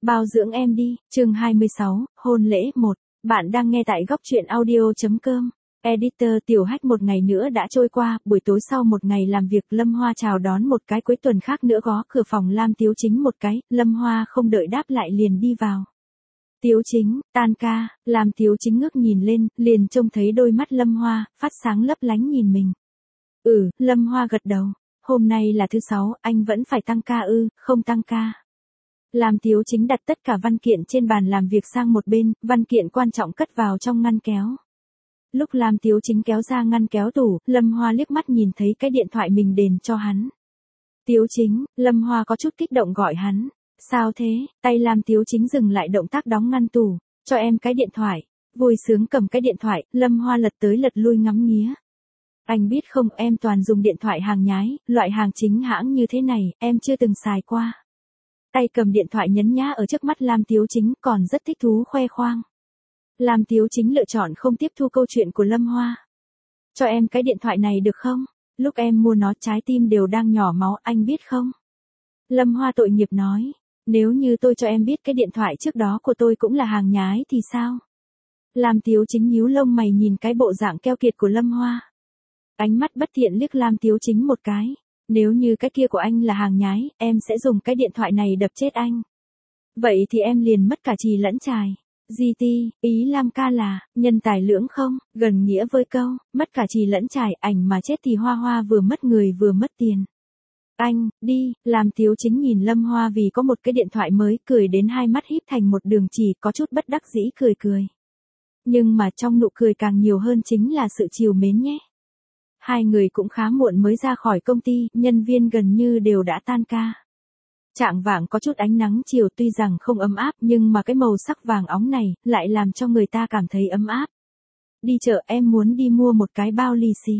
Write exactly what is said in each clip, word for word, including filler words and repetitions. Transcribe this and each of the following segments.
Bao dưỡng em đi, chương hai mươi sáu, hôn lễ một. Bạn đang nghe tại góc truyện audio.com. Editor Tiểu Hách. Một ngày nữa đã trôi qua, buổi tối sau một ngày làm việc, Lâm Hoa chào đón một cái cuối tuần khác nữa gõ cửa phòng Lam Tiếu Chính một cái, Lâm Hoa không đợi đáp lại liền đi vào. Tiếu Chính, tan ca. Lam Tiếu Chính ngước nhìn lên, liền trông thấy đôi mắt Lâm Hoa, phát sáng lấp lánh nhìn mình. Ừ, Lâm Hoa gật đầu. Hôm nay là thứ sáu, anh vẫn phải tăng ca ư? Không tăng ca. Lam Tiếu Chính đặt tất cả văn kiện trên bàn làm việc sang một bên, văn kiện quan trọng cất vào trong ngăn kéo. Lúc Lam Tiếu Chính kéo ra ngăn kéo tủ, Lâm Hoa liếc mắt nhìn thấy cái điện thoại mình đền cho hắn. Tiếu Chính, Lâm Hoa có chút kích động gọi hắn. Sao thế? Tay Lam Tiếu Chính dừng lại động tác đóng ngăn tủ. Cho em cái điện thoại. Vui sướng cầm cái điện thoại, Lâm Hoa lật tới lật lui ngắm nghía. Anh biết không, em toàn dùng điện thoại hàng nhái, loại hàng chính hãng như thế này, em chưa từng xài qua. Tay cầm điện thoại nhấn nhá ở trước mắt Lam Tiếu Chính, còn rất thích thú khoe khoang. Lam Tiếu Chính lựa chọn không tiếp thu câu chuyện của Lâm Hoa. Cho em cái điện thoại này được không? Lúc em mua nó trái tim đều đang nhỏ máu, anh biết không? Lâm Hoa tội nghiệp nói. Nếu như tôi cho em biết cái điện thoại trước đó của tôi cũng là hàng nhái thì sao? Lam Tiếu Chính nhíu lông mày nhìn cái bộ dạng keo kiệt của Lâm Hoa. Ánh mắt bất thiện liếc Lam Tiếu Chính một cái. Nếu như cái kia của anh là hàng nhái, em sẽ dùng cái điện thoại này đập chết anh. Vậy thì em liền mất cả chì lẫn chài. giê tê, ý Lam ca là, nhân tài lưỡng không, gần nghĩa với câu, mất cả chì lẫn chài, ảnh mà chết thì Hoa Hoa vừa mất người vừa mất tiền. Anh, đi. Lam Tiếu Chính nhìn Lâm Hoa vì có một cái điện thoại mới, cười đến hai mắt híp thành một đường chỉ, có chút bất đắc dĩ cười cười. Nhưng mà trong nụ cười càng nhiều hơn chính là sự trìu mến nhé. Hai người cũng khá muộn mới ra khỏi công ty, nhân viên gần như đều đã tan ca. Chạng vạng có chút ánh nắng chiều, tuy rằng không ấm áp nhưng mà cái màu sắc vàng óng này lại làm cho người ta cảm thấy ấm áp. Đi chợ, em muốn đi mua một cái bao lì xì.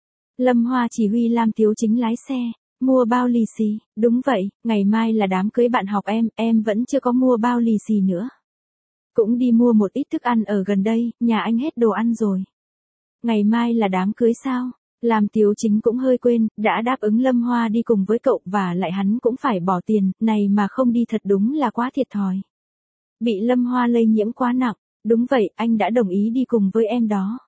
Lâm Hoa chỉ huy Lam Tiếu Chính lái xe. Mua bao lì xì? Đúng vậy, ngày mai là đám cưới bạn học em, em vẫn chưa có mua bao lì xì nữa. Cũng đi mua một ít thức ăn ở gần đây, nhà anh hết đồ ăn rồi. Ngày mai là đám cưới sao? Lam Tiếu Chính cũng hơi quên, đã đáp ứng Lâm Hoa đi cùng với cậu và lại hắn cũng phải bỏ tiền, này mà không đi thật đúng là quá thiệt thòi. Bị Lâm Hoa lây nhiễm quá nặng, đúng vậy, anh đã đồng ý đi cùng với em đó.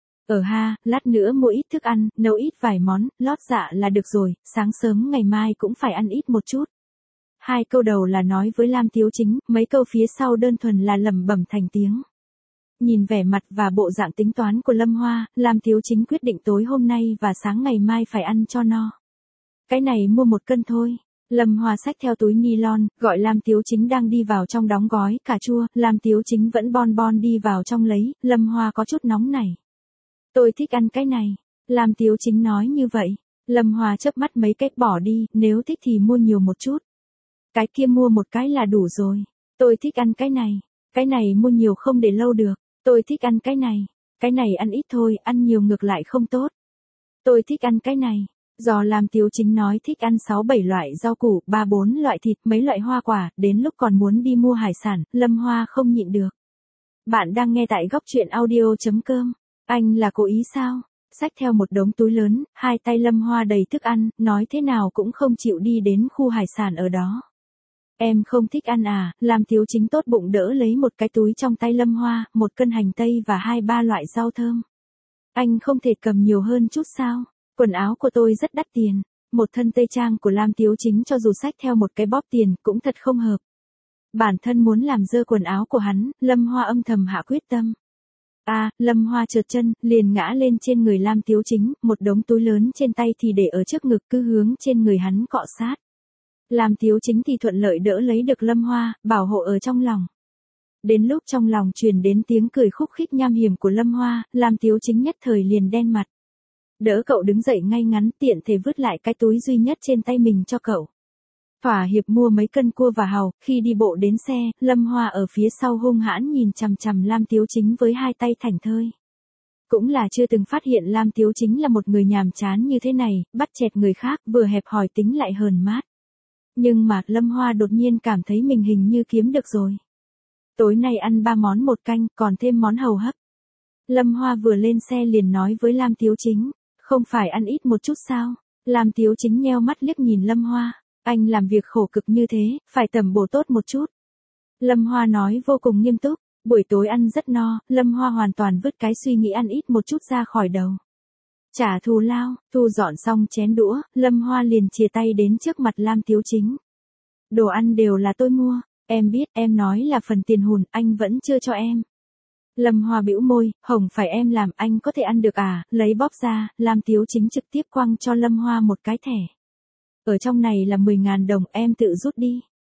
Ở ha, lát nữa mua ít thức ăn, nấu ít vài món, lót dạ là được rồi, sáng sớm ngày mai cũng phải ăn ít một chút. Hai câu đầu là nói với Lam Tiếu Chính, mấy câu phía sau đơn thuần là lẩm bẩm thành tiếng. Nhìn vẻ mặt và bộ dạng tính toán của Lâm Hoa, Lam Tiếu Chính quyết định tối hôm nay và sáng ngày mai phải ăn cho no. Cái này mua một cân thôi. Lâm Hoa xách theo túi nylon, gọi Lam Tiếu Chính đang đi vào trong đóng gói cà chua, Lam Tiếu Chính vẫn bon bon đi vào trong lấy, Lâm Hoa có chút nóng nảy. Tôi thích ăn cái này. Lam Tiếu Chính nói như vậy. Lâm Hoa chớp mắt mấy cái bỏ đi, nếu thích thì mua nhiều một chút. Cái kia mua một cái là đủ rồi. Tôi thích ăn cái này. Cái này mua nhiều không để lâu được. Tôi thích ăn cái này. Cái này ăn ít thôi, ăn nhiều ngược lại không tốt. Tôi thích ăn cái này. Do Lam Tiếu Chính nói thích ăn sáu bảy loại rau củ, ba bốn loại thịt, mấy loại hoa quả, đến lúc còn muốn đi mua hải sản, Lâm Hoa không nhịn được. Bạn đang nghe tại góc truyện audio.com. Anh là cố ý sao? Xách theo một đống túi lớn, hai tay Lâm Hoa đầy thức ăn, nói thế nào cũng không chịu đi đến khu hải sản ở đó. Em không thích ăn à? Lam Tiếu Chính tốt bụng đỡ lấy một cái túi trong tay Lâm Hoa, một cân hành tây và hai ba loại rau thơm. Anh không thể cầm nhiều hơn chút sao? Quần áo của tôi rất đắt tiền. Một thân tây trang của Lam Tiếu Chính cho dù xách theo một cái bóp tiền cũng thật không hợp. Bản thân muốn làm dơ quần áo của hắn, Lâm Hoa âm thầm hạ quyết tâm. À, Lâm Hoa trượt chân, liền ngã lên trên người Lam Tiếu Chính, một đống túi lớn trên tay thì để ở trước ngực cứ hướng trên người hắn cọ sát. Lam Tiếu Chính thì thuận lợi đỡ lấy được Lâm Hoa, bảo hộ ở trong lòng. Đến lúc trong lòng truyền đến tiếng cười khúc khích nham hiểm của Lâm Hoa, Lam Tiếu Chính nhất thời liền đen mặt. Đỡ cậu đứng dậy ngay ngắn, tiện thể vứt lại cái túi duy nhất trên tay mình cho cậu. Thỏa hiệp mua mấy cân cua và hàu, khi đi bộ đến xe, Lâm Hoa ở phía sau hung hãn nhìn chằm chằm Lam Tiếu Chính với hai tay thảnh thơi. Cũng là chưa từng phát hiện Lam Tiếu Chính là một người nhàm chán như thế này, bắt chẹt người khác, vừa hẹp hòi tính lại hờn mát. Nhưng mà Lâm Hoa đột nhiên cảm thấy mình hình như kiếm được rồi. Tối nay ăn ba món một canh, còn thêm món hàu hấp. Lâm Hoa vừa lên xe liền nói với Lam Tiếu Chính, không phải ăn ít một chút sao? Lam Tiếu Chính nheo mắt liếc nhìn Lâm Hoa. Anh làm việc khổ cực như thế, phải tầm bổ tốt một chút. Lâm Hoa nói vô cùng nghiêm túc, buổi tối ăn rất no, Lâm Hoa hoàn toàn vứt cái suy nghĩ ăn ít một chút ra khỏi đầu. Trả thù lao, thu dọn xong chén đũa, Lâm Hoa liền chìa tay đến trước mặt Lam Tiếu Chính. Đồ ăn đều là tôi mua, em biết, em nói là phần tiền hùn, anh vẫn chưa cho em. Lâm Hoa bĩu môi, hồng phải em làm, anh có thể ăn được à, lấy bóp ra, Lam Tiếu Chính trực tiếp quăng cho Lâm Hoa một cái thẻ. Ở trong này là mười ngàn đồng, em tự rút đi.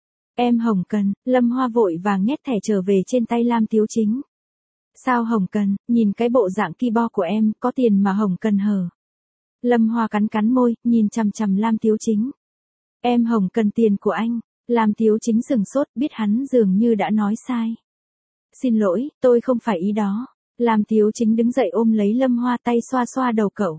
Em hồng cần, Lâm Hoa vội vàng nhét thẻ trở về trên tay Lam Tiếu Chính. Sao hồng cần, nhìn cái bộ dạng ki bo của em, có tiền mà hồng cần hở. Lâm Hoa cắn cắn môi, nhìn chằm chằm Lam Tiếu Chính. Em hồng cần tiền của anh, Lam Tiếu Chính sừng sốt, biết hắn dường như đã nói sai. Xin lỗi, tôi không phải ý đó. Lam Tiếu Chính đứng dậy ôm lấy Lâm Hoa, tay xoa xoa đầu cậu.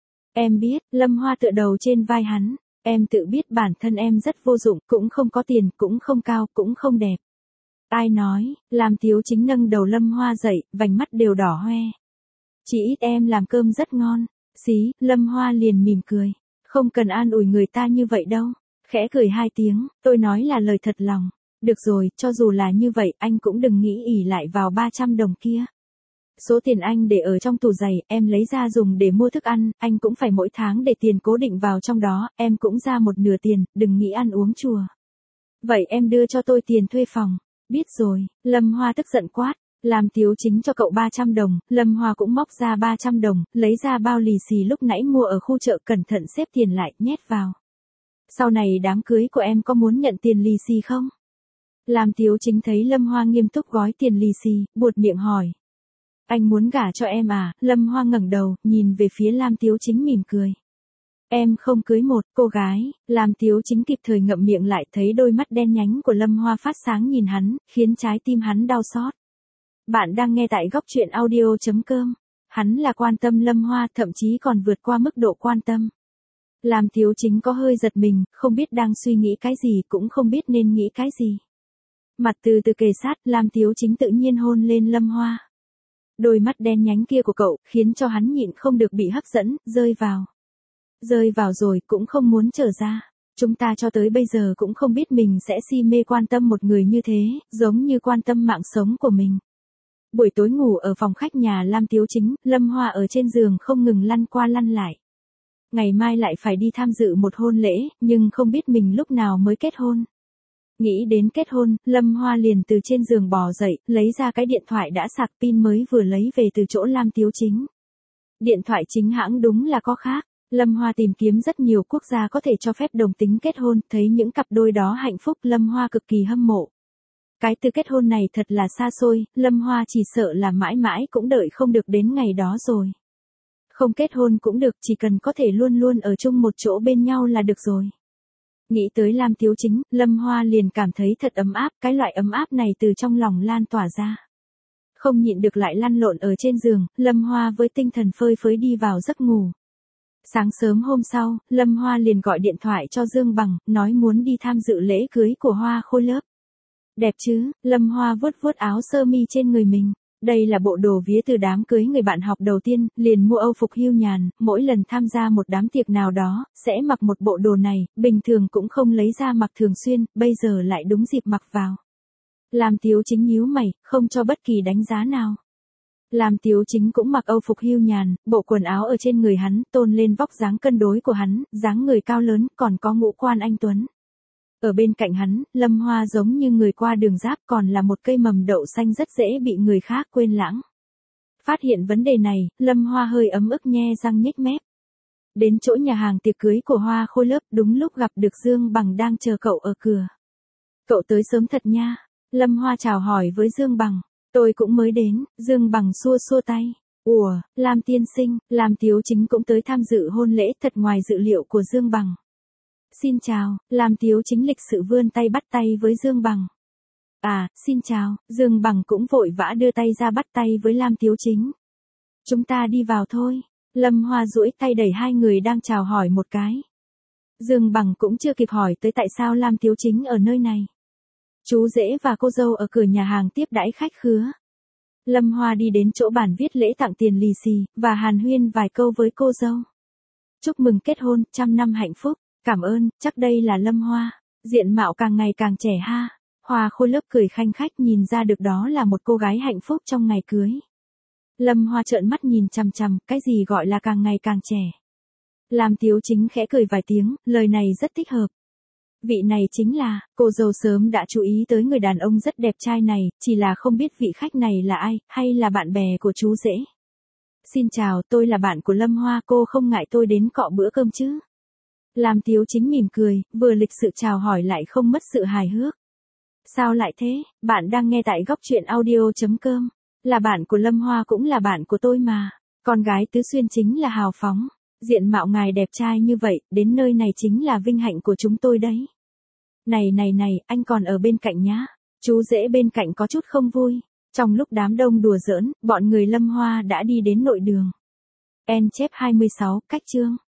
Em biết, Lâm Hoa tựa đầu trên vai hắn. Em tự biết bản thân em rất vô dụng, cũng không có tiền, cũng không cao, cũng không đẹp. Ai nói, Lam Tiếu Chính nâng đầu Lâm Hoa dậy, vành mắt đều đỏ hoe. Chỉ ít em làm cơm rất ngon. Xí, Lâm Hoa liền mỉm cười. Không cần an ủi người ta như vậy đâu. Khẽ cười hai tiếng, tôi nói là lời thật lòng. Được rồi, cho dù là như vậy, anh cũng đừng nghĩ ỷ lại vào ba trăm đồng kia. Số tiền anh để ở trong tủ giày, em lấy ra dùng để mua thức ăn, anh cũng phải mỗi tháng để tiền cố định vào trong đó, em cũng ra một nửa tiền, đừng nghĩ ăn uống chùa. Vậy em đưa cho tôi tiền thuê phòng. Biết rồi, Lâm Hoa tức giận quát. Lam Tiếu Chính cho cậu ba trăm đồng, Lâm Hoa cũng móc ra ba trăm đồng, lấy ra bao lì xì lúc nãy mua ở khu chợ, cẩn thận xếp tiền lại, nhét vào. Sau này đám cưới của em có muốn nhận tiền lì xì không? Lam Tiếu Chính thấy Lâm Hoa nghiêm túc gói tiền lì xì, buột miệng hỏi. Anh muốn gả cho em à? Lâm Hoa ngẩng đầu, nhìn về phía Lam Tiếu Chính mỉm cười. Em không cưới một cô gái. Lam Tiếu Chính kịp thời ngậm miệng lại, thấy đôi mắt đen nhánh của Lâm Hoa phát sáng nhìn hắn, khiến trái tim hắn đau xót. Bạn đang nghe tại góc truyện audio chấm com. Hắn là quan tâm Lâm Hoa, thậm chí còn vượt qua mức độ quan tâm. Lam Tiếu Chính có hơi giật mình, không biết đang suy nghĩ cái gì, cũng không biết nên nghĩ cái gì. Mặt từ từ kề sát, Lam Tiếu Chính tự nhiên hôn lên Lâm Hoa. Đôi mắt đen nhánh kia của cậu, khiến cho hắn nhịn không được bị hấp dẫn, rơi vào. Rơi vào rồi, cũng không muốn trở ra. Chúng ta cho tới bây giờ cũng không biết mình sẽ si mê quan tâm một người như thế, giống như quan tâm mạng sống của mình. Buổi tối ngủ ở phòng khách nhà Lam Tiếu Chính, Lâm Hoa ở trên giường không ngừng lăn qua lăn lại. Ngày mai lại phải đi tham dự một hôn lễ, nhưng không biết mình lúc nào mới kết hôn. Nghĩ đến kết hôn, Lâm Hoa liền từ trên giường bò dậy, lấy ra cái điện thoại đã sạc pin mới vừa lấy về từ chỗ Lam Tiếu Chính. Điện thoại chính hãng đúng là có khác. Lâm Hoa tìm kiếm rất nhiều quốc gia có thể cho phép đồng tính kết hôn, thấy những cặp đôi đó hạnh phúc, Lâm Hoa cực kỳ hâm mộ. Cái từ kết hôn này thật là xa xôi, Lâm Hoa chỉ sợ là mãi mãi cũng đợi không được đến ngày đó rồi. Không kết hôn cũng được, chỉ cần có thể luôn luôn ở chung một chỗ bên nhau là được rồi. Nghĩ tới Lam Tiếu Chính, Lâm Hoa liền cảm thấy thật ấm áp, cái loại ấm áp này từ trong lòng lan tỏa ra. Không nhịn được lại lăn lộn ở trên giường, Lâm Hoa với tinh thần phơi phới đi vào giấc ngủ. Sáng sớm hôm sau, Lâm Hoa liền gọi điện thoại cho Dương Bằng, nói muốn đi tham dự lễ cưới của Hoa Khôi lớp. Đẹp chứ, Lâm Hoa vuốt vuốt áo sơ mi trên người mình. Đây là bộ đồ vía từ đám cưới người bạn học đầu tiên, liền mua âu phục hưu nhàn, mỗi lần tham gia một đám tiệc nào đó, sẽ mặc một bộ đồ này, bình thường cũng không lấy ra mặc thường xuyên, bây giờ lại đúng dịp mặc vào. Lam Tiếu Chính nhíu mày, không cho bất kỳ đánh giá nào. Lam Tiếu Chính cũng mặc âu phục hưu nhàn, bộ quần áo ở trên người hắn, tôn lên vóc dáng cân đối của hắn, dáng người cao lớn, còn có ngũ quan anh tuấn. Ở bên cạnh hắn, Lâm Hoa giống như người qua đường giáp, còn là một cây mầm đậu xanh rất dễ bị người khác quên lãng. Phát hiện vấn đề này, Lâm Hoa hơi ấm ức nhe răng nhếch mép. Đến chỗ nhà hàng tiệc cưới của Hoa Khôi lớp, đúng lúc gặp được Dương Bằng đang chờ cậu ở cửa. Cậu tới sớm thật nha. Lâm Hoa chào hỏi với Dương Bằng. Tôi cũng mới đến. Dương Bằng xua xua tay. Ủa, Lam tiên sinh, Lam Tiếu Chính cũng tới tham dự hôn lễ, thật ngoài dự liệu của Dương Bằng. Xin chào, Lam Tiếu Chính lịch sự vươn tay bắt tay với Dương Bằng. À, xin chào, Dương Bằng cũng vội vã đưa tay ra bắt tay với Lam Tiếu Chính. Chúng ta đi vào thôi. Lâm Hoa duỗi tay đẩy hai người đang chào hỏi một cái. Dương Bằng cũng chưa kịp hỏi tới tại sao Lam Tiếu Chính ở nơi này. Chú rể và cô dâu ở cửa nhà hàng tiếp đãi khách khứa. Lâm Hoa đi đến chỗ bàn viết lễ tặng tiền lì xì, và hàn huyên vài câu với cô dâu. Chúc mừng kết hôn, trăm năm hạnh phúc. Cảm ơn, chắc đây là Lâm Hoa. Diện mạo càng ngày càng trẻ ha. Hoa Khôi lớp cười khanh khách nhìn ra được đó là một cô gái hạnh phúc trong ngày cưới. Lâm Hoa trợn mắt nhìn chằm chằm, cái gì gọi là càng ngày càng trẻ. Lam Tiếu Chính khẽ cười vài tiếng, lời này rất thích hợp. Vị này chính là, cô dâu sớm đã chú ý tới người đàn ông rất đẹp trai này, chỉ là không biết vị khách này là ai, hay là bạn bè của chú rể. Xin chào, tôi là bạn của Lâm Hoa, cô không ngại tôi đến cọ bữa cơm chứ? Lam Tiếu Chính mỉm cười, vừa lịch sự chào hỏi lại không mất sự hài hước. Sao lại thế, bạn đang nghe tại góc truyện audio.com. Là bạn của Lâm Hoa cũng là bạn của tôi mà. Con gái Tứ Xuyên chính là hào phóng. Diện mạo ngài đẹp trai như vậy, đến nơi này chính là vinh hạnh của chúng tôi đấy. Này này này, anh còn ở bên cạnh nhá. Chú rể bên cạnh có chút không vui. Trong lúc đám đông đùa giỡn, bọn người Lâm Hoa đã đi đến nội đường. En chép hai mươi sáu, cách chương.